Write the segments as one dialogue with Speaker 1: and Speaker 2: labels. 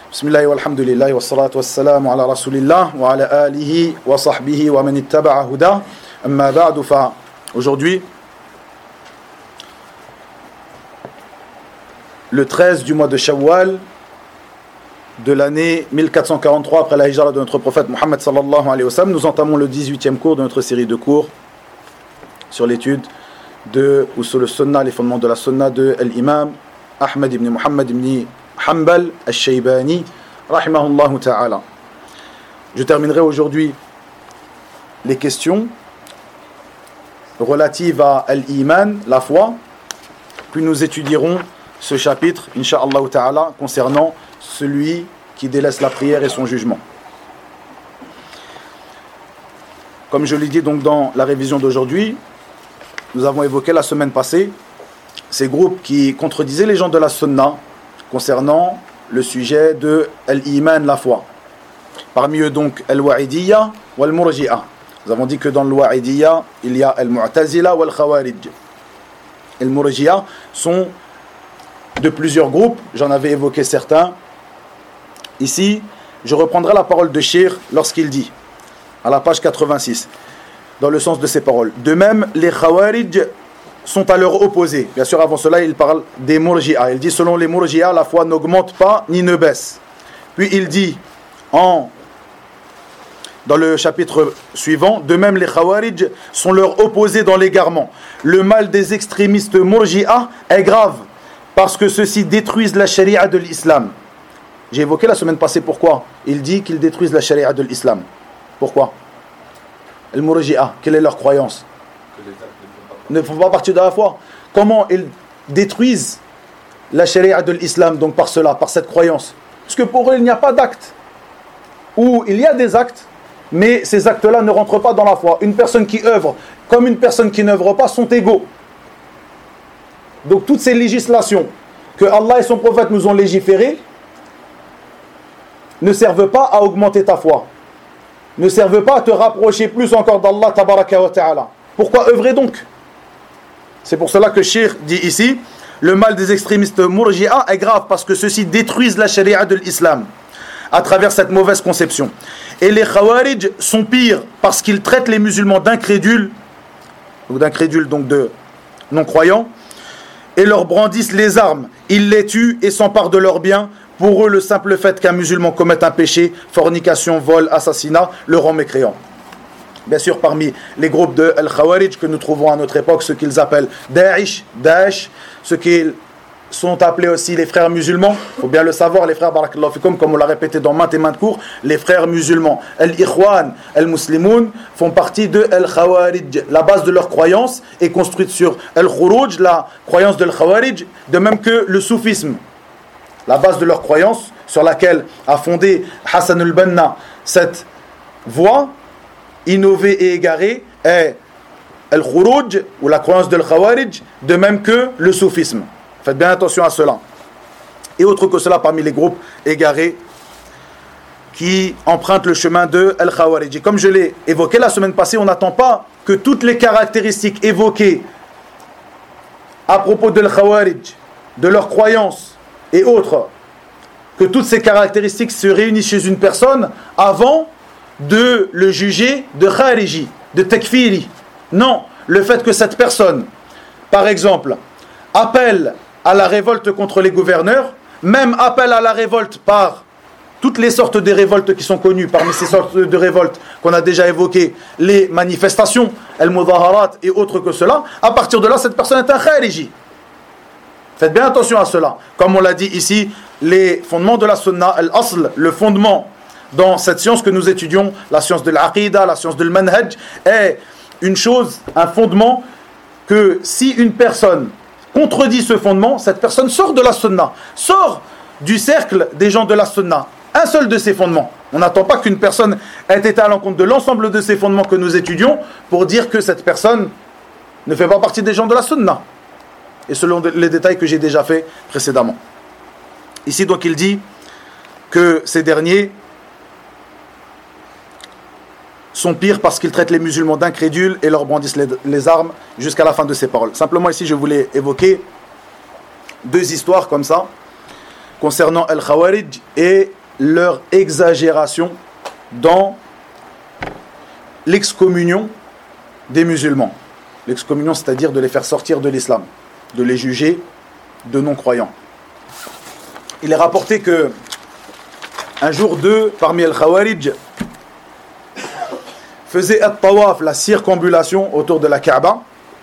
Speaker 1: Bismillah walhamdulillah wa salatu wa salam ala rasulillah wa ala alihi wa sahbihi wa man ittaba'a huda. Amma ba'du fa aujourd'hui le 13 du mois de Shawwal de l'année 1443 après la hijra de notre prophète Muhammad sallallahu alayhi wa sallam, nous entamons le 18e cours de notre série de cours sur l'étude de Usul al-Sunnah, les fondements de la Sunnah de l'imam Ahmed ibn Muhammad ibn Hanbal al-Shaybani rahimahullah ta'ala. Je terminerai aujourd'hui les questions relatives à l'iman, la foi, puis nous étudierons ce chapitre, incha'Allah ta'ala, concernant celui qui délaisse la prière et son jugement. Comme je l'ai dit donc dans la révision d'aujourd'hui, nous avons évoqué la semaine passée ces groupes qui contredisaient les gens de la Sunna concernant le sujet de l'iman, la foi. Parmi eux donc al-Wa'idiyya ou al-Murji'a. Nous avons dit que dans al-Wa'idiyya, il y a al-Mu'tazila ou al-Khawarij. Al-Murji'a sont de plusieurs groupes, j'en avais évoqué certains. Ici, je reprendrai la parole de Cheikh lorsqu'il dit, à la page 86, dans le sens de ces paroles. De même, les Khawarij sont à leur opposé. Bien sûr, avant cela, il parle des Murji'a. Il dit, selon les Murji'a, la foi n'augmente pas ni ne baisse. Puis il dit, dans le chapitre suivant, de même, les Khawarij sont leur opposés dans l'égarement. Le mal des extrémistes Murji'a est grave, parce que ceux-ci détruisent la charia de l'islam. J'ai évoqué la semaine passée pourquoi. Il dit qu'ils détruisent la charia de l'islam. Pourquoi? Le Murji'a, quelle est leur croyance? Ne font pas partie de la foi. Comment ils détruisent la charia de l'islam, donc par cela, par cette croyance? Parce que pour eux, il n'y a pas d'acte. Ou il y a des actes, mais ces actes-là ne rentrent pas dans la foi. Une personne qui œuvre comme une personne qui n'œuvre pas sont égaux. Donc toutes ces législations que Allah et son prophète nous ont légiférées ne servent pas à augmenter ta foi, ne servent pas à te rapprocher plus encore d'Allah tabaraka wa ta'ala. Pourquoi œuvrer donc? C'est pour cela que Cheikh dit ici, le mal des extrémistes Murji'a est grave parce que ceux-ci détruisent la charia de l'islam à travers cette mauvaise conception. Et les Khawarij sont pires parce qu'ils traitent les musulmans d'incrédules, donc de non-croyants, et leur brandissent les armes. Ils les tuent et s'emparent de leurs biens. Pour eux, le simple fait qu'un musulman commette un péché, fornication, vol, assassinat, le rend mécréant. Bien sûr, parmi les groupes de Al-Khawarij que nous trouvons à notre époque, ce qu'ils appellent Daesh, ce qu'ils sont appelés aussi les frères musulmans. Il faut bien le savoir, les frères barakallahu fikum, comme on l'a répété dans maintes et maintes cours, les frères musulmans. Al-Ikhwan, Al-Muslimoun font partie de Al-Khawarij. La base de leur croyance est construite sur Al-Khuruj, la croyance de Al-Khawarij, de même que le soufisme. La base de leur croyance, sur laquelle a fondé Hassan al-Banna cette voie innovée et égarée, est Al-Khuruj, ou la croyance de Al-Khawarij, de même que le soufisme. Faites bien attention à cela. Et autre que cela, parmi les groupes égarés qui empruntent le chemin de Al-Khawarij. Et comme je l'ai évoqué la semaine passée, on n'attend pas que toutes les caractéristiques évoquées à propos de Al-Khawarij, de leurs croyances et autres, que toutes ces caractéristiques se réunissent chez une personne avant de le juger de Khariji, de Takfiri. Non, le fait que cette personne, par exemple, appelle à la révolte contre les gouverneurs, même appelle à la révolte par toutes les sortes de révoltes qui sont connues, parmi ces sortes de révoltes qu'on a déjà évoquées, les manifestations, al-mudaharat et autres que cela, à partir de là, cette personne est un Khariji. Faites bien attention à cela. Comme on l'a dit ici, les fondements de la Sunna, al-Asl, le fondement dans cette science que nous étudions, la science de l'Aqida, la science de l'Manhaj, est une chose, un fondement, que si une personne contredit ce fondement, cette personne sort de la Sunna, sort du cercle des gens de la Sunna. Un seul de ces fondements. On n'attend pas qu'une personne ait été à l'encontre de l'ensemble de ces fondements que nous étudions pour dire que cette personne ne fait pas partie des gens de la Sunna. Et selon les détails que j'ai déjà faits précédemment. Ici donc il dit que ces derniers sont pires parce qu'ils traitent les musulmans d'incrédules et leur brandissent les armes jusqu'à la fin de ces paroles. Simplement ici je voulais évoquer deux histoires comme ça concernant Al-Khawarij et leur exagération dans l'excommunion des musulmans. L'excommunion, c'est-à-dire de les faire sortir de l'islam, de les juger de non-croyants. Il est rapporté que un jour, deux parmi les Khawarij faisaient at-tawaf, la circambulation autour de la Kaaba,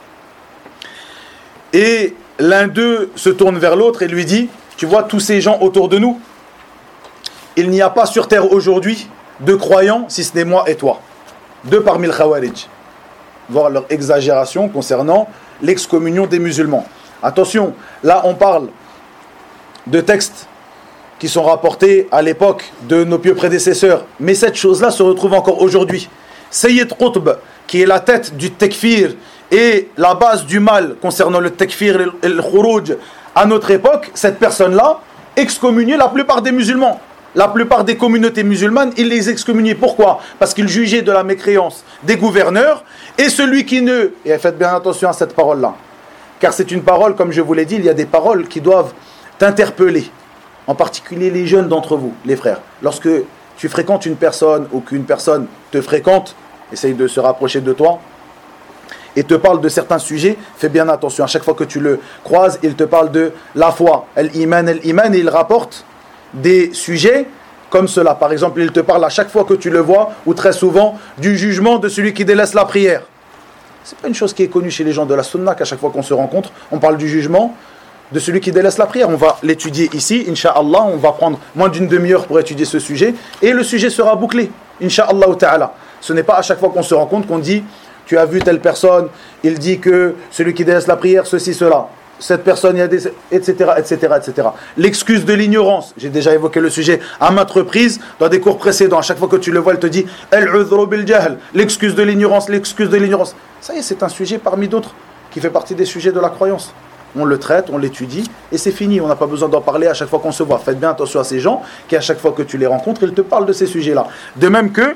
Speaker 1: et l'un d'eux se tourne vers l'autre et lui dit: tu vois tous ces gens autour de nous, il n'y a pas sur terre aujourd'hui de croyants si ce n'est moi et toi. Deux parmi les Khawarij. Voir leur exagération concernant l'excommunion des musulmans. Attention, là on parle de textes qui sont rapportés à l'époque de nos pieux prédécesseurs, mais cette chose-là se retrouve encore aujourd'hui. Sayyid Qutb, qui est la tête du takfir et la base du mal concernant le takfir et le khuruj à notre époque, cette personne-là excommuniait la plupart des musulmans. La plupart des communautés musulmanes, il les excommuniait. Pourquoi? Parce qu'il jugeait de la mécréance des gouverneurs, et celui qui ne... Et faites bien attention à cette parole-là, car c'est une parole, comme je vous l'ai dit, il y a des paroles qui doivent t'interpeller, en particulier les jeunes d'entre vous, les frères. Lorsque tu fréquentes une personne, ou qu'une personne te fréquente, essaye de se rapprocher de toi, et te parle de certains sujets, fais bien attention. À chaque fois que tu le croises, il te parle de la foi, el-iman, et il rapporte des sujets comme cela. Par exemple, il te parle à chaque fois que tu le vois, ou très souvent, du jugement de celui qui délaisse la prière. C'est pas une chose qui est connue chez les gens de la sunna, qu'à chaque fois qu'on se rencontre, on parle du jugement de celui qui délaisse la prière. On va l'étudier ici, Inch'Allah, on va prendre moins d'une demi-heure pour étudier ce sujet, et le sujet sera bouclé, Inch'Allah ta'ala. Ce n'est pas à chaque fois qu'on se rencontre qu'on dit: tu as vu telle personne, il dit que celui qui délaisse la prière, ceci, cela. Cette personne, il y a des... etc., etc., etc. L'excuse de l'ignorance. J'ai déjà évoqué le sujet à maintes reprises dans des cours précédents. À chaque fois que tu le vois, il te dit al-udhru bil jahl, l'excuse de l'ignorance, l'excuse de l'ignorance. Ça y est, c'est un sujet parmi d'autres qui fait partie des sujets de la croyance. On le traite, on l'étudie, et c'est fini. On n'a pas besoin d'en parler à chaque fois qu'on se voit. Faites bien attention à ces gens qui, à chaque fois que tu les rencontres, ils te parlent de ces sujets-là. De même que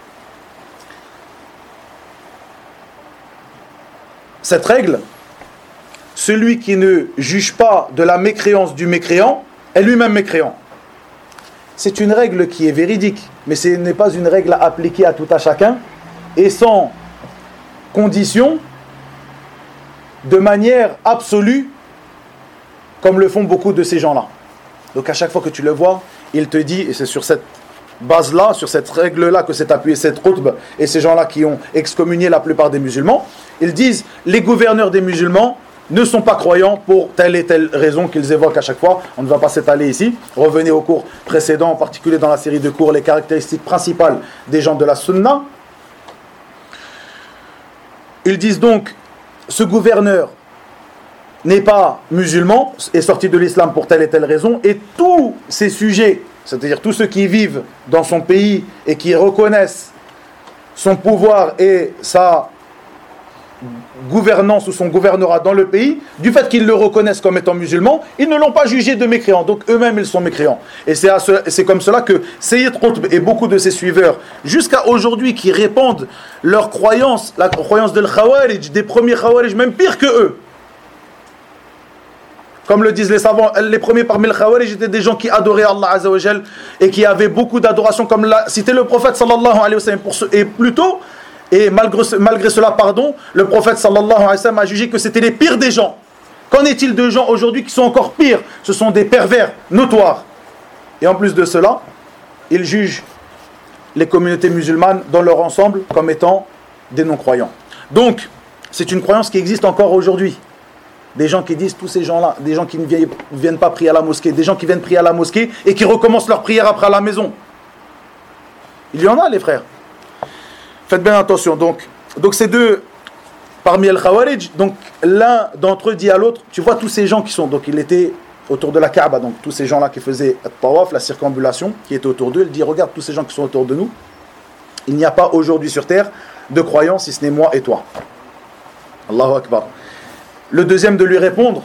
Speaker 1: cette règle, celui qui ne juge pas de la mécréance du mécréant est lui-même mécréant. C'est une règle qui est véridique, mais ce n'est pas une règle à appliquer à tout à chacun, et sans condition, de manière absolue, comme le font beaucoup de ces gens-là. Donc à chaque fois que tu le vois, il te dit, et c'est sur cette base-là, sur cette règle-là que s'est appuyé cette khutba, et ces gens-là qui ont excommunié la plupart des musulmans, ils disent: les gouverneurs des musulmans ne sont pas croyants pour telle et telle raison qu'ils évoquent à chaque fois. On ne va pas s'étaler ici. Revenez aux cours précédents, en particulier dans la série de cours, les caractéristiques principales des gens de la sunna. Ils disent donc: ce gouverneur n'est pas musulman, est sorti de l'islam pour telle et telle raison, et tous ces sujets, c'est-à-dire tous ceux qui vivent dans son pays et qui reconnaissent son pouvoir et sa gouvernance ou son gouvernorat dans le pays, du fait qu'ils le reconnaissent comme étant musulman, ils ne l'ont pas jugé de mécréant, donc eux-mêmes ils sont mécréants. Et c'est comme cela que Sayyid Qutb et beaucoup de ses suiveurs, jusqu'à aujourd'hui, qui répandent leur croyance, la croyance de Khawarij, des premiers Khawarij, même pire que eux. Comme le disent les savants, les premiers parmi les Khawarij étaient des gens qui adoraient Allah Azza wa Jal et qui avaient beaucoup d'adoration, comme l'a cité le prophète sallallahu alayhi wa sallam. Et plutôt, et malgré cela, le prophète sallallahu alayhi wa sallam a jugé que c'était les pires des gens. Qu'en est-il de gens aujourd'hui qui sont encore pires? Ce sont des pervers notoires. Et en plus de cela, ils jugent les communautés musulmanes dans leur ensemble comme étant des non-croyants. Donc, c'est une croyance qui existe encore aujourd'hui. Des gens qui disent, tous ces gens-là, des gens qui ne viennent pas prier à la mosquée, des gens qui viennent prier à la mosquée et qui recommencent leur prière après à la maison. Il y en a, les frères. Faites bien attention. Donc ces deux, parmi les Khawarij, donc l'un d'entre eux dit à l'autre: tu vois tous ces gens qui sont, donc il était autour de la Kaaba, donc tous ces gens-là qui faisaient le tawaf, la circambulation, qui étaient autour d'eux, il dit: regarde tous ces gens qui sont autour de nous, il n'y a pas aujourd'hui sur terre de croyants si ce n'est moi et toi. Allahu Akbar. Le deuxième de lui répondre: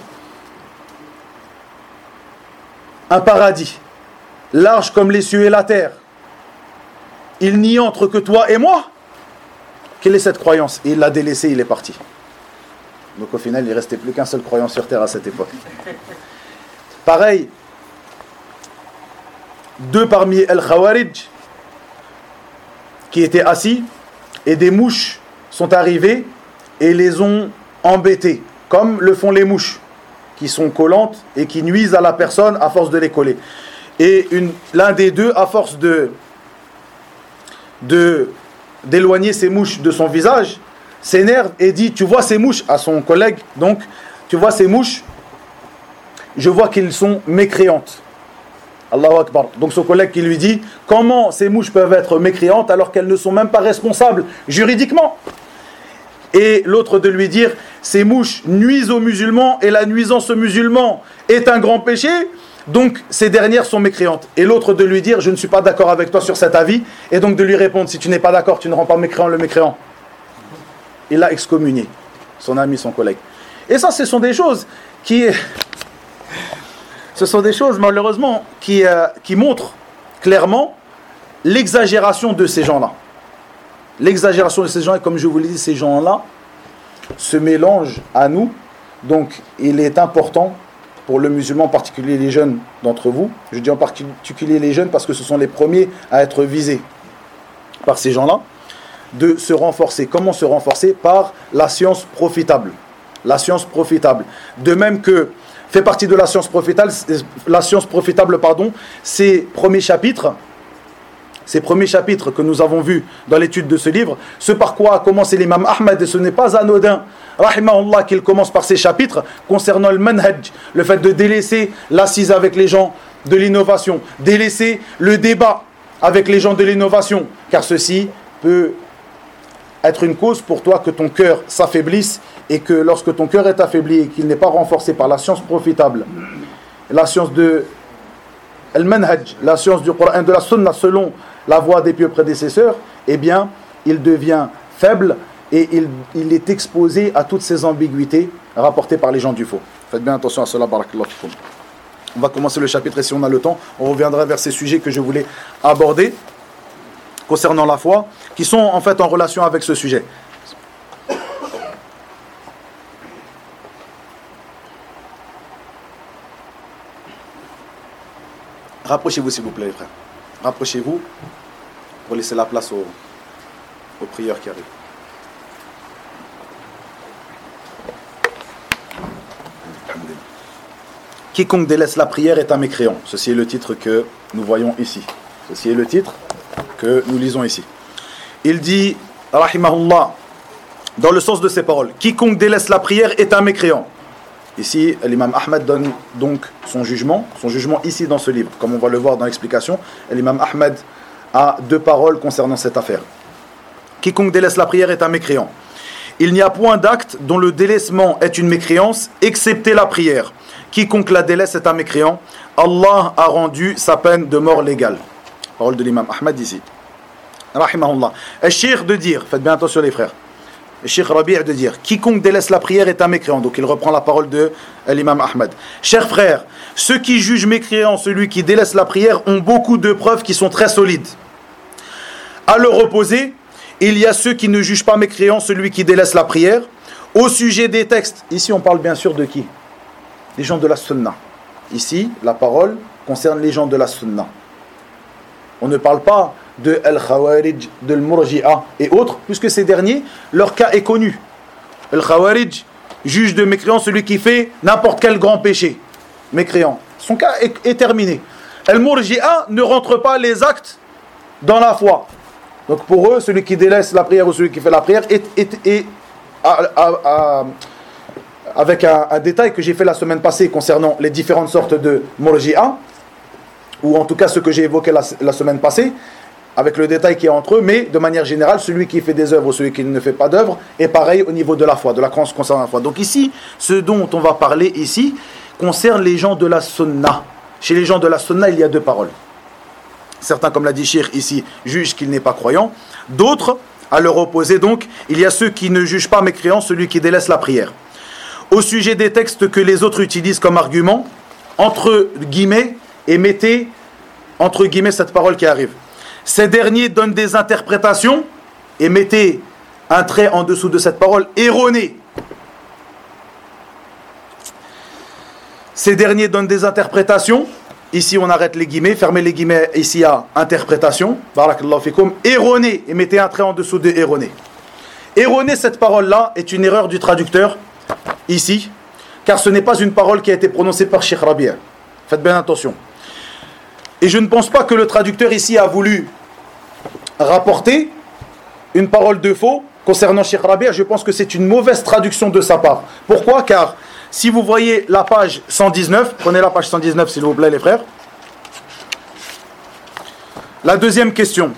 Speaker 1: un paradis, large comme les cieux et la terre, il n'y entre que toi et moi. Quelle est cette croyance? Et il l'a délaissé, il est parti. Donc au final, il ne restait plus qu'un seul croyant sur terre à cette époque. Pareil, deux parmi Al-Khawarij qui étaient assis et des mouches sont arrivées et les ont embêtés, comme le font les mouches qui sont collantes et qui nuisent à la personne à force de les coller. Et l'un des deux, à force d'éloigner ces mouches de son visage, s'énerve et dit: tu vois ces mouches, à son collègue, donc tu vois ces mouches, je vois qu'elles sont mécréantes. Allahu Akbar. Donc son collègue qui lui dit: comment ces mouches peuvent être mécréantes alors qu'elles ne sont même pas responsables juridiquement? Et l'autre de lui dire: ces mouches nuisent aux musulmans et la nuisance aux musulmans est un grand péché, donc ces dernières sont mécréantes. Et l'autre de lui dire: je ne suis pas d'accord avec toi sur cet avis, et donc de lui répondre: si tu n'es pas d'accord, tu ne rends pas mécréant le mécréant. Il l'a excommunié, son ami, son collègue. Et ça, ce sont des choses malheureusement qui montrent clairement l'exagération de ces gens-là. L'exagération de ces gens, et comme je vous l'ai dit, ces gens-là se mélangent à nous. Donc il est important pour le musulman, en particulier les jeunes d'entre vous, je dis en particulier les jeunes parce que ce sont les premiers à être visés par ces gens-là, de se renforcer. Comment se renforcer? Par la science profitable. La science profitable. De même que fait partie de la science profitable, ces premiers chapitres que nous avons vus dans l'étude de ce livre, ce par quoi a commencé l'imam Ahmed, et ce n'est pas anodin, rahimahullah, qu'il commence par ces chapitres concernant le manhaj, le fait de délaisser l'assise avec les gens de l'innovation, délaisser le débat avec les gens de l'innovation, car ceci peut être une cause pour toi que ton cœur s'affaiblisse, et que lorsque ton cœur est affaibli et qu'il n'est pas renforcé par la science profitable, la science de al-manhaj, la science du Coran et de la Sunna selon la voie des pieux prédécesseurs, eh bien, il devient faible et il est exposé à toutes ces ambiguïtés rapportées par les gens du faux. Faites bien attention à cela, barakallahu fikum. On va commencer le chapitre et si on a le temps, on reviendra vers ces sujets que je voulais aborder concernant la foi, qui sont en fait en relation avec ce sujet. Rapprochez-vous s'il vous plaît les frères. Rapprochez-vous pour laisser la place aux prières qui arrivent. Quiconque délaisse la prière est un mécréant. Ceci est le titre que nous voyons ici. Ceci est le titre que nous lisons ici. Il dit, rahimahullah, dans le sens de ces paroles: quiconque délaisse la prière est un mécréant. Ici, l'imam Ahmed donne donc son jugement ici dans ce livre. Comme on va le voir dans l'explication, l'imam Ahmed a deux paroles concernant cette affaire. Quiconque délaisse la prière est un mécréant. Il n'y a point d'acte dont le délaissement est une mécréance, excepté la prière. Quiconque la délaisse est un mécréant. Allah a rendu sa peine de mort légale. Parole de l'imam Ahmed ici. Rahimahullah. Al-Cheikh de dire, faites bien attention les frères, Cheikh Rabi' de dire: quiconque délaisse la prière est un mécréant. Donc il reprend la parole de l'imam Ahmed. Chers frères, ceux qui jugent mécréant celui qui délaisse la prière ont beaucoup de preuves qui sont très solides. À leur opposé, il y a ceux qui ne jugent pas mécréant celui qui délaisse la prière. Au sujet des textes, ici on parle bien sûr de qui? Les gens de la Sunna. Ici, la parole concerne les gens de la Sunna. On ne parle pas de Al-Khawarij, de Al-Murji'a et autres, puisque ces derniers, leur cas est connu. Al-Khawarij juge de mécréant celui qui fait n'importe quel grand péché. Mécréant. Son cas est terminé. Al-Murji'a ne rentre pas les actes dans la foi. Donc pour eux, celui qui délaisse la prière ou celui qui fait la prière est avec un détail que j'ai fait la semaine passée concernant les différentes sortes de Murji'a, ou en tout cas ce que j'ai évoqué la semaine passée, avec le détail qui est entre eux, mais de manière générale, celui qui fait des œuvres ou celui qui ne fait pas d'œuvres est pareil au niveau de la foi, de la croyance concernant la foi. Donc ici, ce dont on va parler ici concerne les gens de la Sunna. Chez les gens de la Sunna, il y a deux paroles. Certains, comme l'a dit Cheikh ici, jugent qu'il n'est pas croyant. D'autres, à leur opposé donc, il y a ceux qui ne jugent pas mécréant celui qui délaisse la prière. Au sujet des textes que les autres utilisent comme argument, entre guillemets, et mettez entre guillemets cette parole qui arrive. Ces derniers donnent des interprétations, et mettez un trait en dessous de cette parole, erronées. Ces derniers donnent des interprétations ici on arrête les guillemets, fermez les guillemets ici à interprétation, barakallahu fikum, erroné, et mettez un trait en dessous de erroné. Erroné, cette parole-là est une erreur du traducteur, ici, car ce n'est pas une parole qui a été prononcée par Cheikh Rabi'. Faites bien attention. Et je ne pense pas que le traducteur ici a voulu rapporter une parole de faux concernant Cheikh Rabi'. Je pense que c'est une mauvaise traduction de sa part. Pourquoi ? Car si vous voyez la page 119, prenez la page 119 s'il vous plaît les frères. La deuxième question.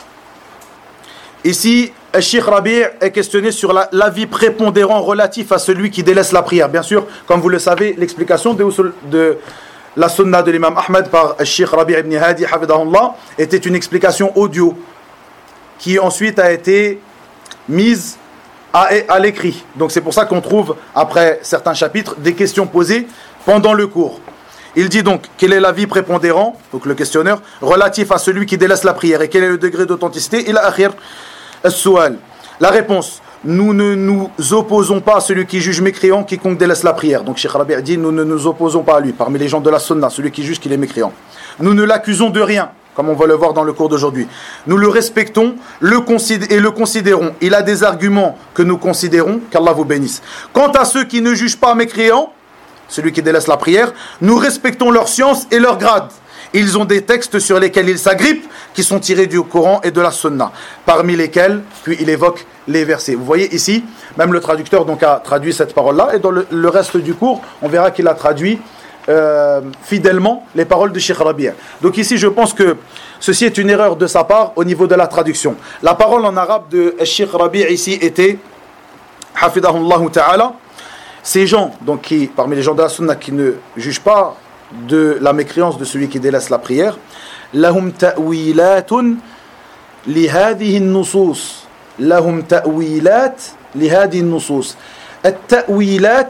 Speaker 1: Ici, Cheikh Rabi' est questionné sur l'avis prépondérant relatif à celui qui délaisse la prière. Bien sûr, comme vous le savez, l'explication de la sunna de l'imam Ahmed par Cheikh Rabi' ibn Hadi hafidahullah était une explication audio qui ensuite a été mise à l'écrit. Donc c'est pour ça qu'on trouve, après certains chapitres, des questions posées pendant le cours. Il dit donc, quel est l'avis prépondérant, donc le questionneur, relatif à celui qui délaisse la prière, et quel est le degré d'authenticité? Il a akhir as-su'al. La réponse, nous ne nous opposons pas à celui qui juge mécréant quiconque délaisse la prière. Donc Cheikh Rabi' dit, nous ne nous opposons pas à lui, parmi les gens de la sunna, celui qui juge qu'il est mécréant. Nous ne l'accusons de rien, comme on va le voir dans le cours d'aujourd'hui. Nous le respectons et le considérons. Il a des arguments que nous considérons, qu'Allah vous bénisse. Quant à ceux qui ne jugent pas mécréants, celui qui délaisse la prière, nous respectons leur science et leur grade. Ils ont des textes sur lesquels ils s'agrippent, qui sont tirés du Coran et de la Sunna, parmi lesquels, puis il évoque les versets. Vous voyez ici, même le traducteur donc a traduit cette parole-là, et dans le reste du cours, on verra qu'il a traduit fidèlement les paroles de Cheikh Rabi'. Donc ici, je pense que ceci est une erreur de sa part au niveau de la traduction. La parole en arabe de Cheikh Rabi' ici était, hafidahullahu ta'ala, ces gens, donc qui, parmi les gens de la Sunna, qui ne jugent pas de la mécréance de celui qui délaisse la prière, lahum ta'wilatun li hadhihi an-nusus, lahum ta'wilat li hadhihi an-nusus. At-ta'wilat,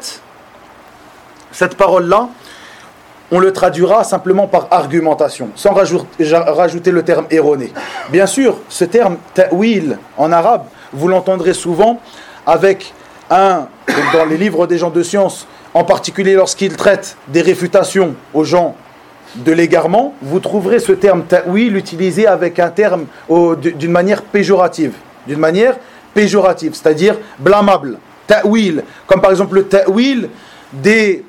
Speaker 1: cette parole-là, on le traduira simplement par argumentation, sans rajouter le terme erroné. Bien sûr, ce terme ta'wil en arabe, vous l'entendrez souvent avec dans les livres des gens de science, en particulier lorsqu'ils traitent des réfutations aux gens de l'égarement, vous trouverez ce terme ta'wil utilisé avec un terme d'une manière péjorative. D'une manière péjorative, c'est-à-dire blâmable. Ta'wil, comme par exemple le ta'wil de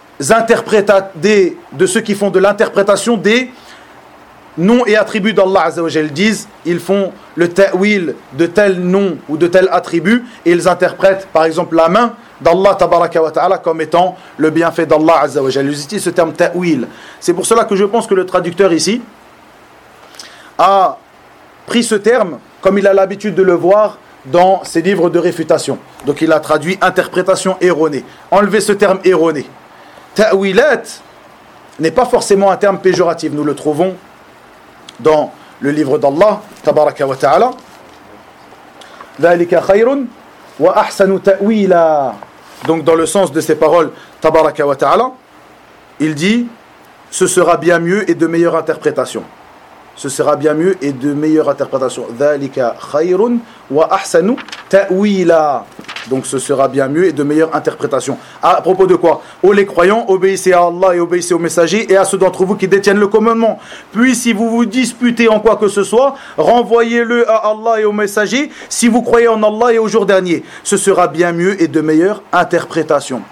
Speaker 1: ceux qui font de l'interprétation des noms et attributs d'Allah Azza wa Jal. Disent, ils font le ta'wil de tel nom ou de tel attribut et ils interprètent par exemple la main d'Allah tabaraka wa ta'ala comme étant le bienfait d'Allah Azza wa Jal. Ils utilisent ce terme ta'wil. C'est pour cela que je pense que le traducteur ici a pris ce terme comme il a l'habitude de le voir dans ses livres de réfutation. Donc il a traduit interprétation erronée. Enlevez ce terme erroné. Ta'wilat n'est pas forcément un terme péjoratif. Nous le trouvons dans le livre d'Allah tabaraka wa ta'ala. Dhalika khayrun wa ahsanu ta'wila. Donc dans le sens de ces paroles tabaraka wa ta'ala, il dit ce sera bien mieux et de meilleure interprétation. Ce sera bien mieux et de meilleure interprétation. Dhalika khayrun wa ahsanu ta'wila. Donc ce sera bien mieux et de meilleure interprétation. À propos de quoi? Ô les croyants, obéissez à Allah et obéissez aux messagers et à ceux d'entre vous qui détiennent le commandement. Puis si vous vous disputez en quoi que ce soit, renvoyez-le à Allah et aux messagers si vous croyez en Allah et au jour dernier. Ce sera bien mieux et de meilleure interprétation.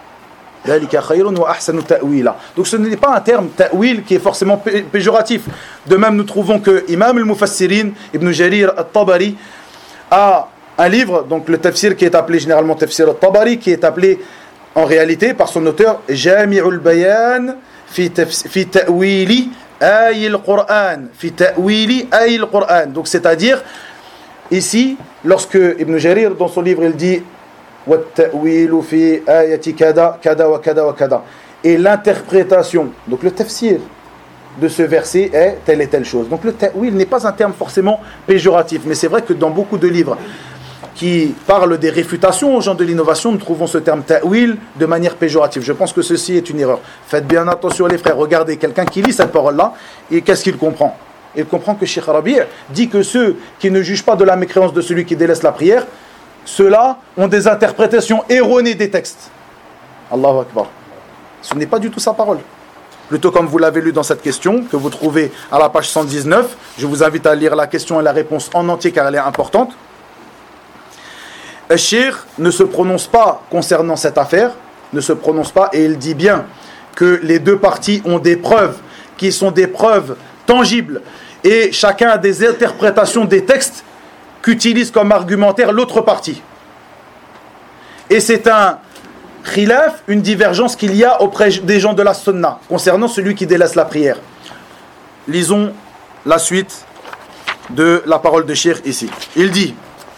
Speaker 1: Donc ce n'est pas un terme ta'wil qui est forcément péjoratif. De même nous trouvons que Imam al-Mufassirin Ibn Jarir al-Tabari a un livre, donc le tafsir qui est appelé généralement tafsir al-Tabari, qui est appelé en réalité par son auteur Jami'ul Bayan fi ta'wili ay al-Qur'an, fi ta'wili ay al-Qur'an. Donc c'est-à-dire ici lorsque Ibn Jarir dans son livre il dit وَالتَّأْوِيلُ فِي آيَةِ كَذَا كَذَا وَكَذَا وَكَذَا, et l'interprétation, donc le tafsir de ce verset est telle et telle chose. Donc le ta'wil n'est pas un terme forcément péjoratif, mais c'est vrai que dans beaucoup de livres qui parlent des réfutations aux gens de l'innovation, nous trouvons ce terme ta'wil de manière péjorative. Je pense que ceci est une erreur. Faites bien attention les frères, regardez quelqu'un qui lit cette parole-là, et qu'est-ce qu'il comprend? Il comprend que Cheikh Rabi' dit que ceux qui ne jugent pas de la mécréance de celui qui délaisse la prière, ceux-là ont des interprétations erronées des textes. Allahu Akbar. Ce n'est pas du tout sa parole. plutôt comme vous l'avez lu dans cette question, que vous trouvez à la page 119. Je vous invite à lire la question et la réponse en entier car elle est importante. Al-Cheikh ne se prononce pas concernant cette affaire, ne se prononce pas, et il dit bien que les deux parties ont des preuves qui sont des preuves tangibles et chacun a des interprétations des textes qu'utilise comme argumentaire l'autre partie. Et c'est un khilaf, une divergence qu'il y a auprès des gens de la sunna concernant celui qui délaisse la prière. Lisons la suite de la parole de Cheikh ici. Il dit,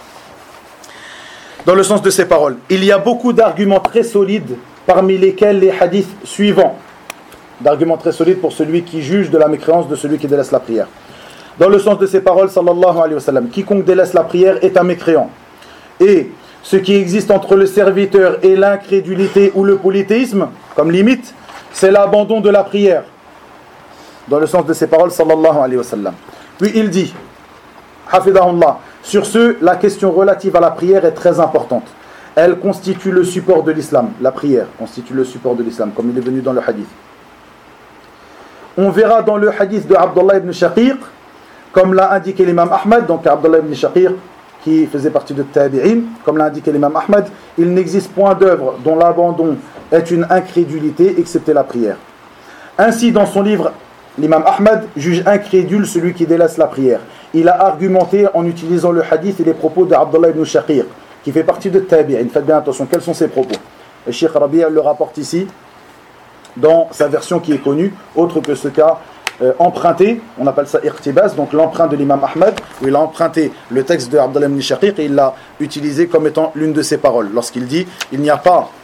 Speaker 1: dans le sens de ces paroles, il y a beaucoup d'arguments très solides, parmi lesquels les hadiths suivants, d'arguments très solides pour celui qui juge de la mécréance de celui qui délaisse la prière. Dans le sens de ces paroles, sallallahu alayhi wa sallam, quiconque délaisse la prière est un mécréant. Et ce qui existe entre le serviteur et l'incrédulité ou le polythéisme, comme limite, c'est l'abandon de la prière. Dans le sens de ces paroles, sallallahu alayhi wa sallam. Puis il dit, hafidahullah, sur ce, la question relative à la prière est très importante. Elle constitue le support de l'islam. La prière constitue le support de l'islam, comme il est venu dans le hadith. On verra dans le hadith de Abdullah ibn Shaqiq, comme l'a indiqué l'imam Ahmad, donc Abdullah ibn Shaqiq, qui faisait partie de Tabi'in, comme l'a indiqué l'imam Ahmad, il n'existe point d'œuvre dont l'abandon est une incrédulité, excepté la prière. Ainsi, dans son livre, l'imam Ahmad juge incrédule celui qui délaisse la prière. Il a argumenté en utilisant le hadith et les propos de Abdullah ibn Shaqiq, qui fait partie de Tabi'in. Faites bien attention, quels sont ses propos? Le Cheikh Rabi' le rapporte ici, dans sa version qui est connue, autre que ce cas emprunté, on appelle ça iqtibas, donc l'emprunt de l'imam Ahmad, où il a emprunté le texte de Abdullah ibn Shaqiq et il l'a utilisé comme étant l'une de ses paroles, lorsqu'il dit il n'y a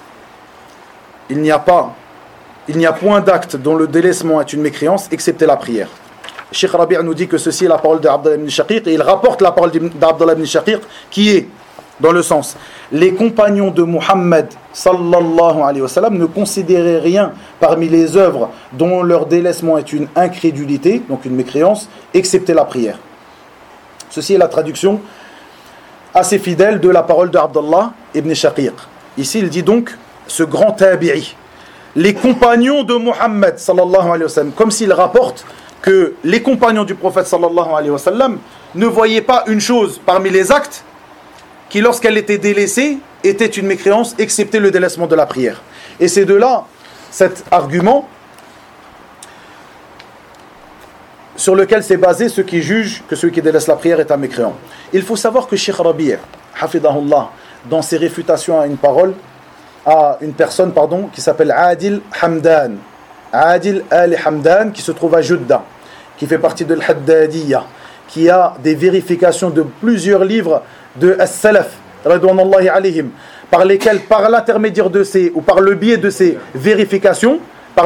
Speaker 1: point d'acte dont le délaissement est une mécréance, excepté la prière. Cheikh Rabi' nous dit que ceci est la parole d'Abdullah ibn Shaqiq et il rapporte la parole d'Abdullah ibn Shaqiq qui est dans le sens, les compagnons de Muhammad sallallahu alayhi wa sallam ne considéraient rien parmi les œuvres dont leur délaissement est une incrédulité, donc une mécréance, excepté la prière. Ceci est la traduction assez fidèle de la parole d'Abdullah ibn Shaqiq. Ici il dit donc, ce grand tabi'i, les compagnons de Muhammad sallallahu alayhi wa sallam, comme s'il rapporte que les compagnons du prophète sallallahu alayhi wa sallam ne voyaient pas une chose parmi les actes qui, lorsqu'elle était délaissée, était une mécréance, excepté le délaissement de la prière. Et c'est de là, cet argument, sur lequel s'est basé ceux qui jugent que celui qui délaisse la prière est un mécréant. Il faut savoir que Cheikh Rabi', hafidahullah, dans ses réfutations à une personne, qui s'appelle Adil Hamdan, Adil al-Hamdan, qui se trouve à Jeddah, qui fait partie de l'Haddadiyya, qui a des vérifications de plusieurs livres de As-Salaf, radouanallahi alayhim, par lesquels, par l'intermédiaire de ces, ou par le biais de ces vérifications,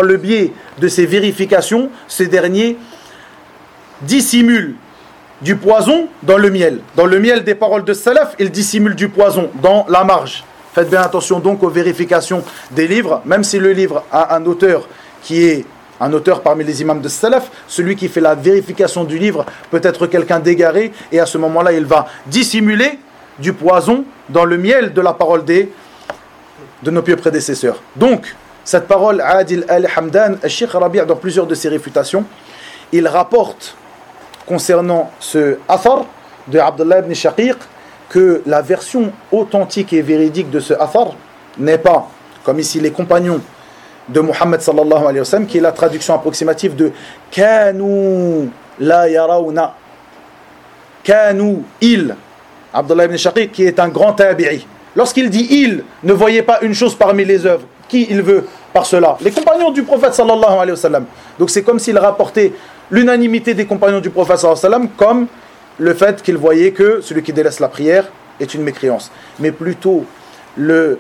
Speaker 1: ces derniers dissimulent du poison dans le miel. Dans le miel des paroles de Salaf, ils dissimulent du poison dans la marge. Faites bien attention donc aux vérifications des livres, même si le livre a un auteur qui est un auteur parmi les imams de Salaf, celui qui fait la vérification du livre peut être quelqu'un d'égaré, et à ce moment-là, il va dissimuler du poison dans le miel de la parole de nos pieux prédécesseurs. Donc, cette parole, Adil al-Hamdan, Cheikh Rabi' dans plusieurs de ses réfutations, il rapporte concernant ce athar de Abdullah ibn Shaqiq que la version authentique et véridique de ce athar n'est pas, comme ici les compagnons de Muhammad sallallahu alayhi wa sallam, qui est la traduction approximative de Kanu la yarawna. Kanu, il, Abdullah ibn Shaqiq, qui est un grand tabi'i. Lorsqu'il dit il, ne voyez pas une chose parmi les œuvres. Qui il veut par cela? Les compagnons du prophète sallallahu alayhi wa sallam. Donc c'est comme s'il rapportait l'unanimité des compagnons du prophète sallallahu alayhi wa sallam, comme le fait qu'il voyait que celui qui délaisse la prière est une mécréance. Mais plutôt le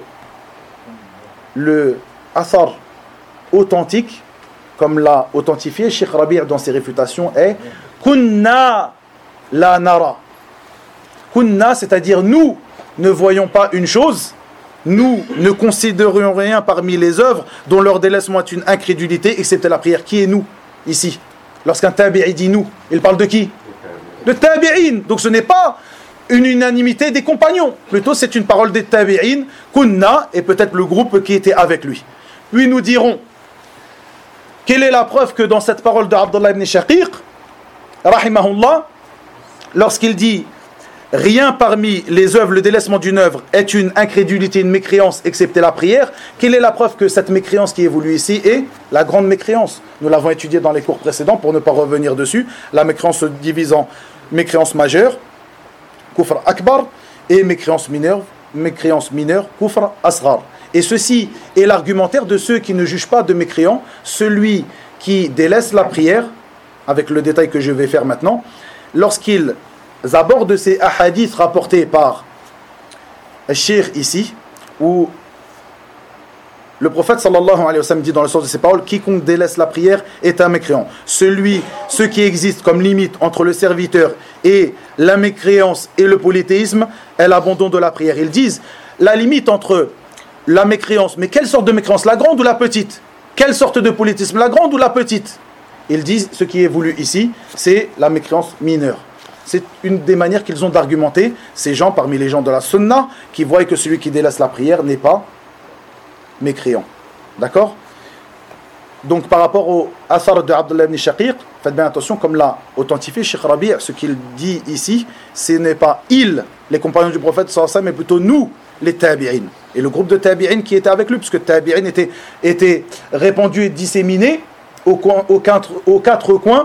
Speaker 1: athar authentique, comme l'a authentifié Cheikh Rabi' dans ses réfutations, est kunna la nara. Kunna, c'est-à-dire nous ne voyons pas une chose, nous ne considérons rien parmi les œuvres dont leur délaissement est une incrédulité, excepté la prière. Qui est nous ici? Lorsqu'un tabi'i dit nous, il parle de qui? De tabi'in. Donc ce n'est pas une unanimité des compagnons, plutôt c'est une parole des tabi'in, kunna, et peut-être le groupe qui était avec lui. Puis nous dirons Quelle est la preuve que dans cette parole de Abdullah ibn Shaqiq, rahimahullah, lorsqu'il dit rien parmi les œuvres, le délaissement d'une œuvre est une incrédulité, une mécréance, excepté la prière. Quelle est la preuve que cette mécréance qui est voulue ici est la grande mécréance? Nous l'avons étudié dans les cours précédents pour ne pas revenir dessus. La mécréance se divise en mécréance majeure, kufr akbar, et mécréance mineure, kufr asghar. Et ceci est l'argumentaire de ceux qui ne jugent pas de mécréant, celui qui délaisse la prière, avec le détail que je vais faire maintenant, lorsqu'il abordent ces hadiths rapportés par le cheikh ici, où le prophète sallallahu alayhi wa sallam dit dans le sens de ses paroles: quiconque délaisse la prière est un mécréant. Ce qui existe comme limite entre le serviteur et la mécréance et le polythéisme est l'abandon de la prière. Ils disent la limite entre la mécréance, mais quelle sorte de mécréance, la grande ou la petite? Quelle sorte de polythéisme, la grande ou la petite? Ils disent ce qui est voulu ici, c'est la mécréance mineure. C'est une des manières qu'ils ont d'argumenter, ces gens parmi les gens de la sunna, qui voient que celui qui délaisse la prière n'est pas mécréant. D'accord? Donc par rapport au Athar de Abdullah ibn Shaqiq, faites bien attention, comme l'a authentifié Cheikh Rabi', ce qu'il dit ici, ce n'est pas ils, les compagnons du prophète sallallahu alayhi wa sallam, mais plutôt nous, les tabi'in. Et le groupe de tabi'in qui était avec lui, puisque tabi'in était répandu et disséminé aux quatre coins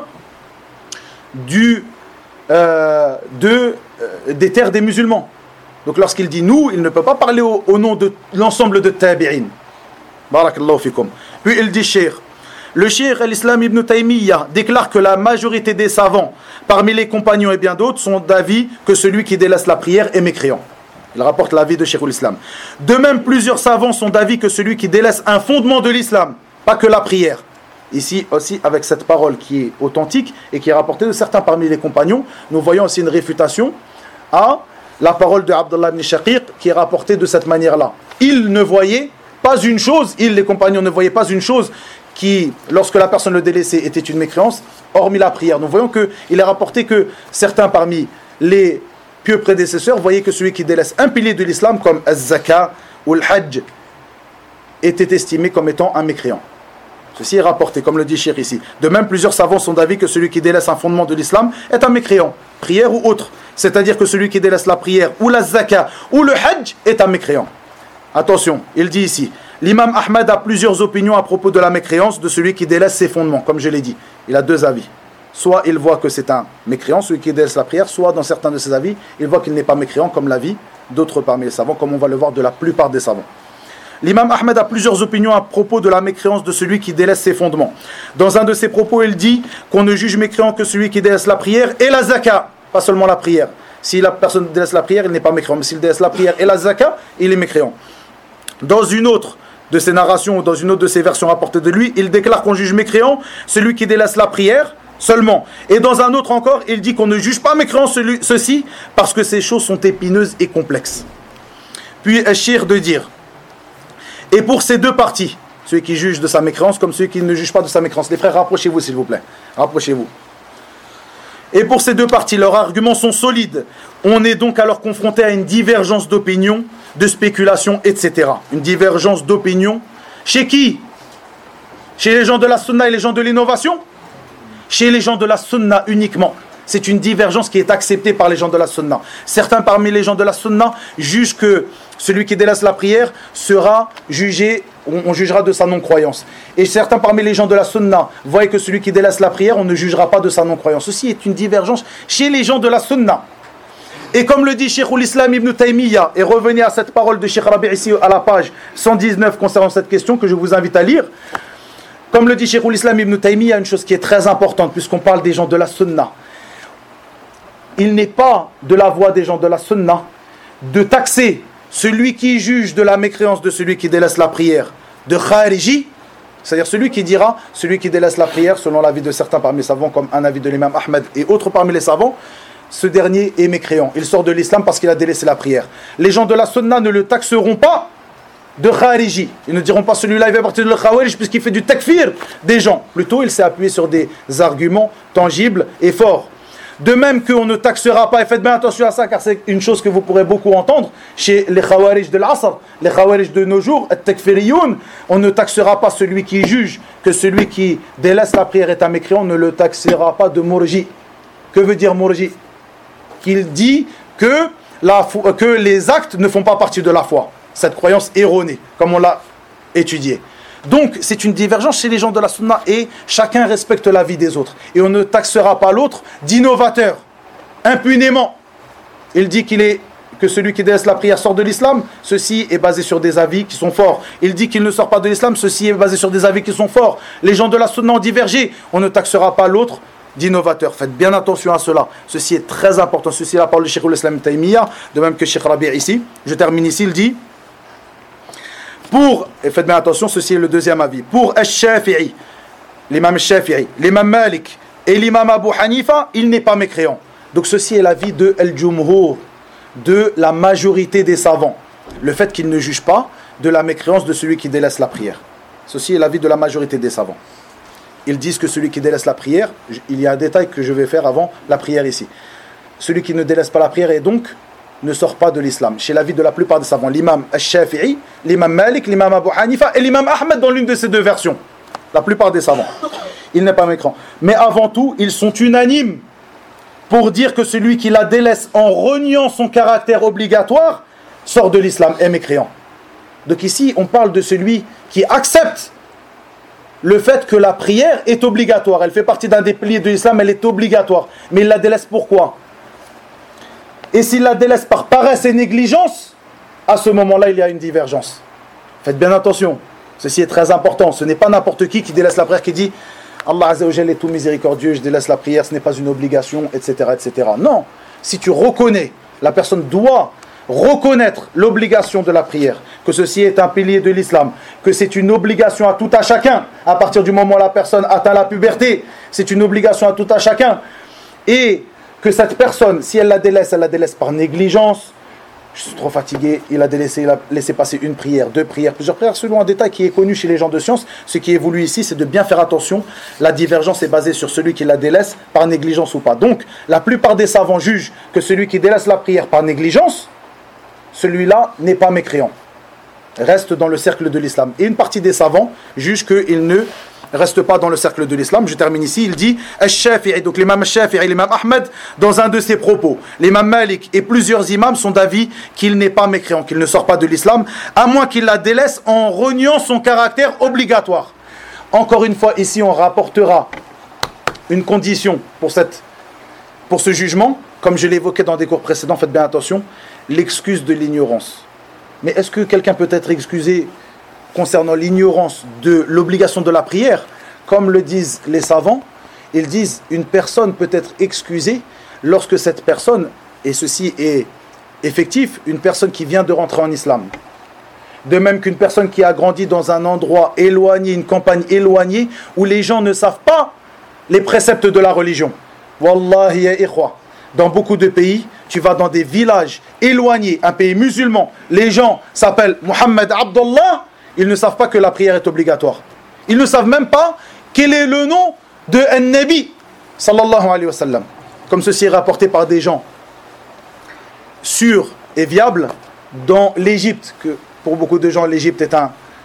Speaker 1: des terres des musulmans. Donc lorsqu'il dit nous, il ne peut pas parler au nom de l'ensemble de tabi'in. Barakallahu fikum. Puis il dit cheikh. Le cheikh al-Islam ibn Taymiyyah déclare que la majorité des savants, parmi les compagnons et bien d'autres, sont d'avis que celui qui délaisse la prière est mécréant. Il rapporte l'avis de cheikh al-Islam. De même, plusieurs savants sont d'avis que celui qui délaisse un fondement de l'islam, pas que la prière. Ici aussi, avec cette parole qui est authentique et qui est rapportée de certains parmi les compagnons, nous voyons aussi une réfutation à la parole de Abdullah ibn Shaqiq qui est rapportée de cette manière-là. Ils ne voyaient pas une chose, les compagnons ne voyaient pas une chose qui, lorsque la personne le délaissait, était une mécréance, hormis la prière. Nous voyons qu'il est rapporté que certains parmi les pieux prédécesseurs voyaient que celui qui délaisse un pilier de l'islam, comme az-zaka ou le hajj, était estimé comme étant un mécréant. Ceci est rapporté, comme le dit Cheikh ici. De même, plusieurs savants sont d'avis que celui qui délaisse un fondement de l'islam est un mécréant, prière ou autre. C'est-à-dire que celui qui délaisse la prière ou la zaka ou le hajj est un mécréant. Attention, il dit ici, l'imam Ahmad a plusieurs opinions à propos de la mécréance de celui qui délaisse ses fondements, comme je l'ai dit. Il a deux avis. Soit il voit que c'est un mécréant, celui qui délaisse la prière, soit dans certains de ses avis, il voit qu'il n'est pas mécréant, comme l'avis d'autres parmi les savants, comme on va le voir de la plupart des savants. L'imam Ahmed a plusieurs opinions à propos de la mécréance de celui qui délaisse ses fondements. Dans un de ses propos, il dit qu'on ne juge mécréant que celui qui délaisse la prière et la zaka, pas seulement la prière. Si la personne délaisse la prière, il n'est pas mécréant, mais s'il délaisse la prière et la zaka, il est mécréant. Dans une autre de ses narrations ou dans une autre de ses versions rapportées de lui, il déclare qu'on juge mécréant celui qui délaisse la prière seulement. Et dans un autre encore, il dit qu'on ne juge pas mécréant ceci parce que ces choses sont épineuses et complexes. Puis Eshir de dire: et pour ces deux parties, celui qui juge de sa mécréance comme celui qui ne juge pas de sa mécréance. Les frères, rapprochez-vous s'il vous plaît. Rapprochez-vous. Et pour ces deux parties, leurs arguments sont solides. On est donc alors confronté à une divergence d'opinion, de spéculation, etc. Une divergence d'opinion. Chez qui? Chez les gens de la sunna et les gens de l'innovation? Chez les gens de la sunna uniquement. C'est une divergence qui est acceptée par les gens de la sunna. Certains parmi les gens de la sunna jugent que celui qui délaisse la prière sera jugé, on jugera de sa non-croyance. Et certains parmi les gens de la sunna voient que celui qui délaisse la prière, on ne jugera pas de sa non-croyance. Ceci est une divergence chez les gens de la sunna. Et comme le dit Cheikh al-Islam ibn Taymiyyah, et revenez à cette parole de Cheikh Rabi' ici à la page 119 concernant cette question que je vous invite à lire. Comme le dit Cheikh al-Islam ibn Taymiyyah, une chose qui est très importante puisqu'on parle des gens de la sunna. Il n'est pas de la voix des gens de la sunna de taxer celui qui juge de la mécréance de celui qui délaisse la prière de khariji, c'est-à-dire celui qui dira, celui qui délaisse la prière, selon l'avis de certains parmi les savants, comme un avis de l'imam Ahmed et autres parmi les savants, ce dernier est mécréant. Il sort de l'islam parce qu'il a délaissé la prière. Les gens de la sunna ne le taxeront pas de khariji. Ils ne diront pas celui-là il fait partie de khawarij puisqu'il fait du takfir des gens. Plutôt, il s'est appuyé sur des arguments tangibles et forts. De même qu'on ne taxera pas, et faites bien attention à ça, car c'est une chose que vous pourrez beaucoup entendre chez les khawarij de l'Asr, les khawarij de nos jours, at-takfiriyoun, on ne taxera pas celui qui juge que celui qui délaisse la prière est un mécréant, on ne le taxera pas de mourji. Que veut dire mourji? Qu'il dit que les actes ne font pas partie de la foi. Cette croyance erronée, comme on l'a étudié. Donc, c'est une divergence chez les gens de la sunna et chacun respecte la vie des autres. Et on ne taxera pas l'autre d'innovateur, impunément. Il dit que celui qui délaisse la prière sort de l'islam, ceci est basé sur des avis qui sont forts. Il dit qu'il ne sort pas de l'islam, ceci est basé sur des avis qui sont forts. Les gens de la sunna ont divergé, on ne taxera pas l'autre d'innovateur. Faites bien attention à cela. Ceci est très important. Ceci est la parole de Cheikh al-Islam Ibn Taymiyyah, de même que Cheikh Rabi' ici. Je termine ici, il dit... et faites bien attention, ceci est le deuxième avis. Pour Al-Shafi'i, l'imam Al-Shafi'i, l'imam Malik et l'imam Abu Hanifa, il n'est pas mécréant. Donc ceci est l'avis de Al-Jumhur, de la majorité des savants. Le fait qu'ils ne jugent pas de la mécréance de celui qui délaisse la prière. Ceci est l'avis de la majorité des savants. Ils disent que celui qui délaisse la prière, il y a un détail que je vais faire avant la prière ici. Celui qui ne délaisse pas la prière et donc ne sort pas de l'islam. Chez l'avis de la plupart des savants, l'imam Al-Shafi'i, l'imam Malik, l'imam Abu Hanifa et l'imam Ahmed dans l'une de ces deux versions. La plupart des savants. Il n'est pas mécréant. Mais avant tout, ils sont unanimes pour dire que celui qui la délaisse en reniant son caractère obligatoire sort de l'islam, est mécréant. Donc ici, on parle de celui qui accepte le fait que la prière est obligatoire. Elle fait partie d'un des piliers de l'islam, elle est obligatoire. Mais il la délaisse pourquoi ? Et s'il la délaisse par paresse et négligence, à ce moment-là, il y a une divergence. Faites bien attention. Ceci est très important. Ce n'est pas n'importe qui délaisse la prière qui dit Allah Azza wa Jalla est tout miséricordieux, je délaisse la prière, ce n'est pas une obligation, etc., etc. Non. Si tu reconnais, la personne doit reconnaître l'obligation de la prière, que ceci est un pilier de l'islam, que c'est une obligation à tout à chacun, à partir du moment où la personne atteint la puberté, c'est une obligation à tout à chacun, et que cette personne, si elle la délaisse par négligence, je suis trop fatigué, il a laissé passer une prière, deux prières, plusieurs prières, selon un détail qui est connu chez les gens de science. Ce qui est voulu ici, c'est de bien faire attention, la divergence est basée sur celui qui la délaisse par négligence ou pas. Donc, la plupart des savants jugent que celui qui délaisse la prière par négligence, celui-là n'est pas mécréant, reste dans le cercle de l'islam. Et une partie des savants jugent qu'il ne reste pas dans le cercle de l'islam. Je termine ici, il dit Al-Shafi'i, donc l'imam Al-Shafi'i et l'imam Ahmed, dans un de ses propos, l'imam Malik et plusieurs imams sont d'avis qu'il n'est pas mécréant, qu'il ne sort pas de l'islam, à moins qu'il la délaisse en reniant son caractère obligatoire. Encore une fois, ici on rapportera une condition pour ce jugement, comme je l'évoquais dans des cours précédents, faites bien attention, l'excuse de l'ignorance. Mais est-ce que quelqu'un peut être excusé concernant l'ignorance de l'obligation de la prière? Comme le disent les savants, ils disent une personne peut être excusée lorsque cette personne, et ceci est effectif, une personne qui vient de rentrer en islam. De même qu'une personne qui a grandi dans un endroit éloigné, une campagne éloignée, où les gens ne savent pas les préceptes de la religion. Wallahi ya ikhwa, dans beaucoup de pays, tu vas dans des villages éloignés, un pays musulman, les gens s'appellent Mohammed Abdullah, ils ne savent pas que la prière est obligatoire. Ils ne savent même pas quel est le nom de An-Nabi sallallahu alayhi wa sallam. Comme ceci est rapporté par des gens sûrs et viables dans l'Égypte, que pour beaucoup de gens l'Égypte est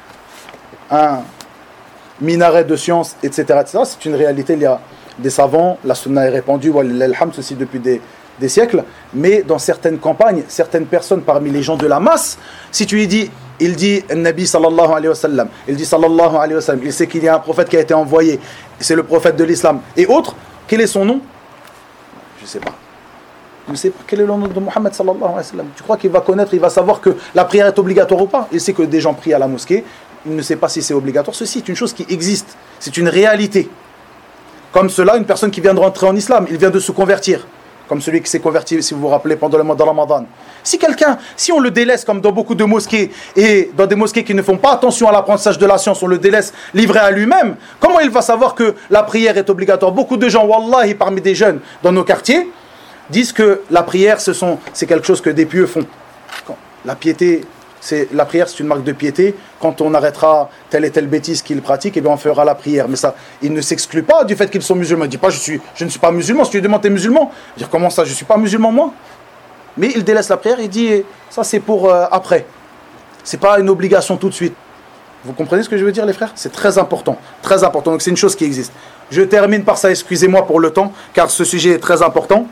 Speaker 1: un minaret de science, etc., etc. C'est une réalité, il y a des savants, la sunna est répandue, walhamd, ceci depuis des siècles, mais dans certaines campagnes, certaines personnes parmi les gens de la masse, si tu lui dis, il dit Nabi sallallahu alayhi wa sallam, il dit sallallahu alayhi wa sallam, il sait qu'il y a un prophète qui a été envoyé, c'est le prophète de l'islam, et autres, quel est son nom? Je ne sais pas. Je ne sais pas quel est le nom de Mohammed sallallahu alayhi wa sallam. Tu crois qu'il va connaître, il va savoir que la prière est obligatoire ou pas? Il sait que des gens prient à la mosquée, il ne sait pas si c'est obligatoire. Ceci est une chose qui existe, c'est une réalité. Comme cela, une personne qui vient de rentrer en islam, il vient de se convertir. Comme celui qui s'est converti, si vous vous rappelez, pendant le mois de Ramadan. Si on le délaisse, comme dans beaucoup de mosquées, et dans des mosquées qui ne font pas attention à l'apprentissage de la science, on le délaisse livré à lui-même, comment il va savoir que la prière est obligatoire? Beaucoup de gens, wallahi, parmi des jeunes dans nos quartiers, disent que la prière, c'est quelque chose que des pieux font. La piété, la prière, c'est une marque de piété. Quand on arrêtera telle et telle bêtise qu'ils pratiquent, eh bien on fera la prière. Mais ça, il ne s'exclut pas du fait qu'ils sont musulmans. Il ne dit pas je ne suis pas musulman. Si tu lui demandes, t'es musulman, il dit comment ça, je ne suis pas musulman moi. Mais il délaisse la prière, il dit ça c'est pour après. C'est pas une obligation tout de suite. Vous comprenez ce que je veux dire les frères? C'est très important. Très important. Donc c'est une chose qui existe. Je termine par ça, excusez-moi pour le temps, car ce sujet est très important.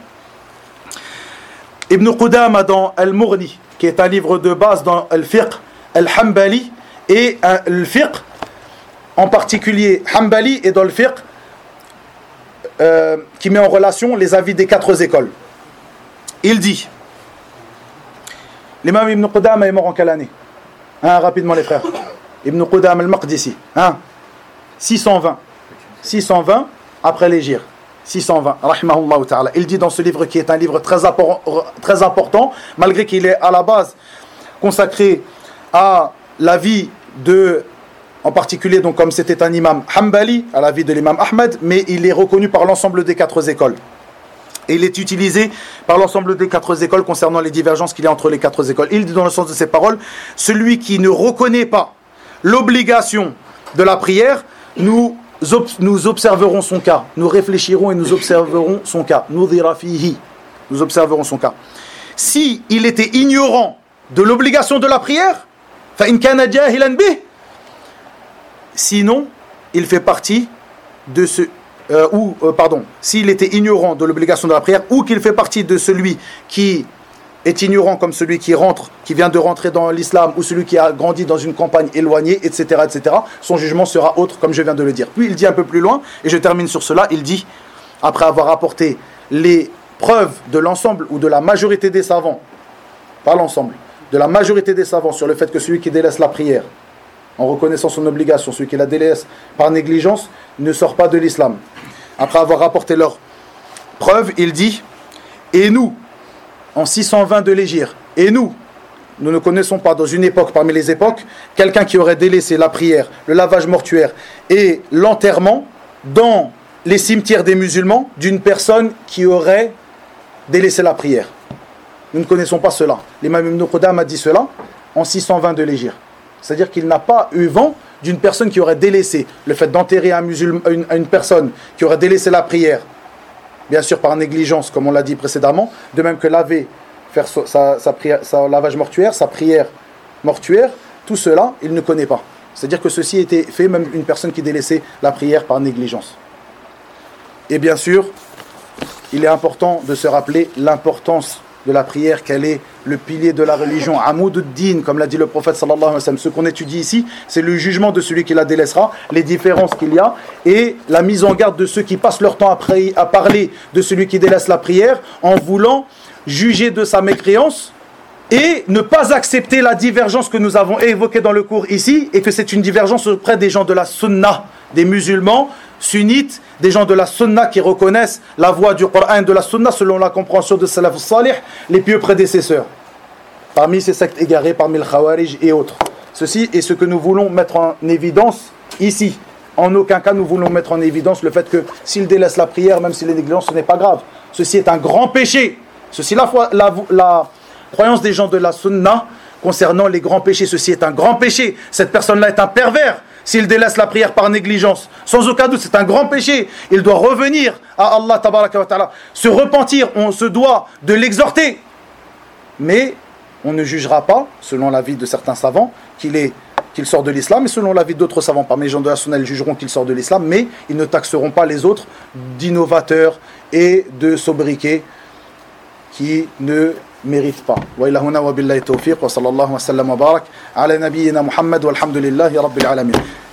Speaker 1: Ibn Qudama dans Al-Mughni, qui est un livre de base dans Al-Fiqh, Al-Hanbali, et Al-Fiqh, en particulier Hanbali, et dans le Fiqh, qui met en relation les avis des 4 écoles. Il dit, l'imam Ibn Qudama est mort en quelle année? Rapidement les frères. Ibn Qudama al-Maqdisi, 620 après l'Hégire. 620, rahimahullah ta'ala. Il dit dans ce livre qui est un livre très important, malgré qu'il est à la base consacré à la vie en particulier, donc comme c'était un imam Hanbali, à la vie de l'imam Ahmed, mais il est reconnu par l'ensemble des 4 écoles. Et il est utilisé par l'ensemble des 4 écoles concernant les divergences qu'il y a entre les 4 écoles. Il dit dans le sens de ses paroles, celui qui ne reconnaît pas l'obligation de la prière, nous observerons son cas, nous réfléchirons et nous observerons son cas. Nous observerons son cas. Si il était ignorant de l'obligation de la prière, sinon il fait partie de ce s'il était ignorant de l'obligation de la prière, ou qu'il fait partie de celui qui est ignorant comme celui qui vient de rentrer dans l'islam, ou celui qui a grandi dans une campagne éloignée, etc., etc., son jugement sera autre, comme je viens de le dire. Puis il dit un peu plus loin, et je termine sur cela, il dit, après avoir apporté les preuves de l'ensemble ou de la majorité des savants, pas l'ensemble, de la majorité des savants sur le fait que celui qui délaisse la prière, en reconnaissant son obligation, celui qui la délaisse par négligence, ne sort pas de l'islam. Après avoir apporté leurs preuves, il dit, et nous, en 620 de l'Hégire, et nous ne connaissons pas dans une époque parmi les époques, quelqu'un qui aurait délaissé la prière, le lavage mortuaire et l'enterrement dans les cimetières des musulmans d'une personne qui aurait délaissé la prière. Nous ne connaissons pas cela. L'imam Ibn Qudama a dit cela en 620 de l'Hégire. C'est-à-dire qu'il n'a pas eu vent d'une personne qui aurait délaissé le fait d'enterrer une personne qui aurait délaissé la prière, bien sûr par négligence, comme on l'a dit précédemment, de même que faire sa lavage mortuaire, sa prière mortuaire, tout cela, il ne connaît pas. C'est-à-dire que ceci était fait même une personne qui délaissait la prière par négligence. Et bien sûr, il est important de se rappeler l'importance de la prière, qu'elle est le pilier de la religion, Amoududdin, comme l'a dit le prophète sallallahu alayhi wa sallam. Ce qu'on étudie ici, c'est le jugement de celui qui la délaissera, les différences qu'il y a, et la mise en garde de ceux qui passent leur temps à parler de celui qui délaisse la prière, en voulant juger de sa mécréance, et ne pas accepter la divergence que nous avons évoquée dans le cours ici, et que c'est une divergence auprès des gens de la sunna, des musulmans sunnites, des gens de la sunna qui reconnaissent la voix du Coran et de la sunna selon la compréhension de salaf salih, les pieux prédécesseurs, parmi ces sectes égarées, parmi le khawarij et autres. Ceci est ce que nous voulons mettre en évidence ici. En aucun cas nous voulons mettre en évidence le fait que s'il délaisse la prière, même s'il est négligent, ce n'est pas grave. Ceci est un grand péché. Ceci, la croyance des gens de la sunna concernant les grands péchés, ceci est un grand péché. Cette personne-là est un pervers s'il délaisse la prière par négligence. Sans aucun doute, c'est un grand péché. Il doit revenir à Allah tabaraka wa ta'ala, se repentir. On se doit de l'exhorter. Mais on ne jugera pas, selon l'avis de certains savants, qu'il sort de l'islam, et selon l'avis d'autres savants, parmi les gens de la sunna, ils jugeront qu'il sort de l'islam, mais ils ne taxeront pas les autres d'innovateurs et de sobriquets qui ne mérite pas. Wa ila huna wa billahi tawfiq wa sallallahu wa sallam wa barak ala nabiyyina Muhammad walhamdulillahi rabbil alamin.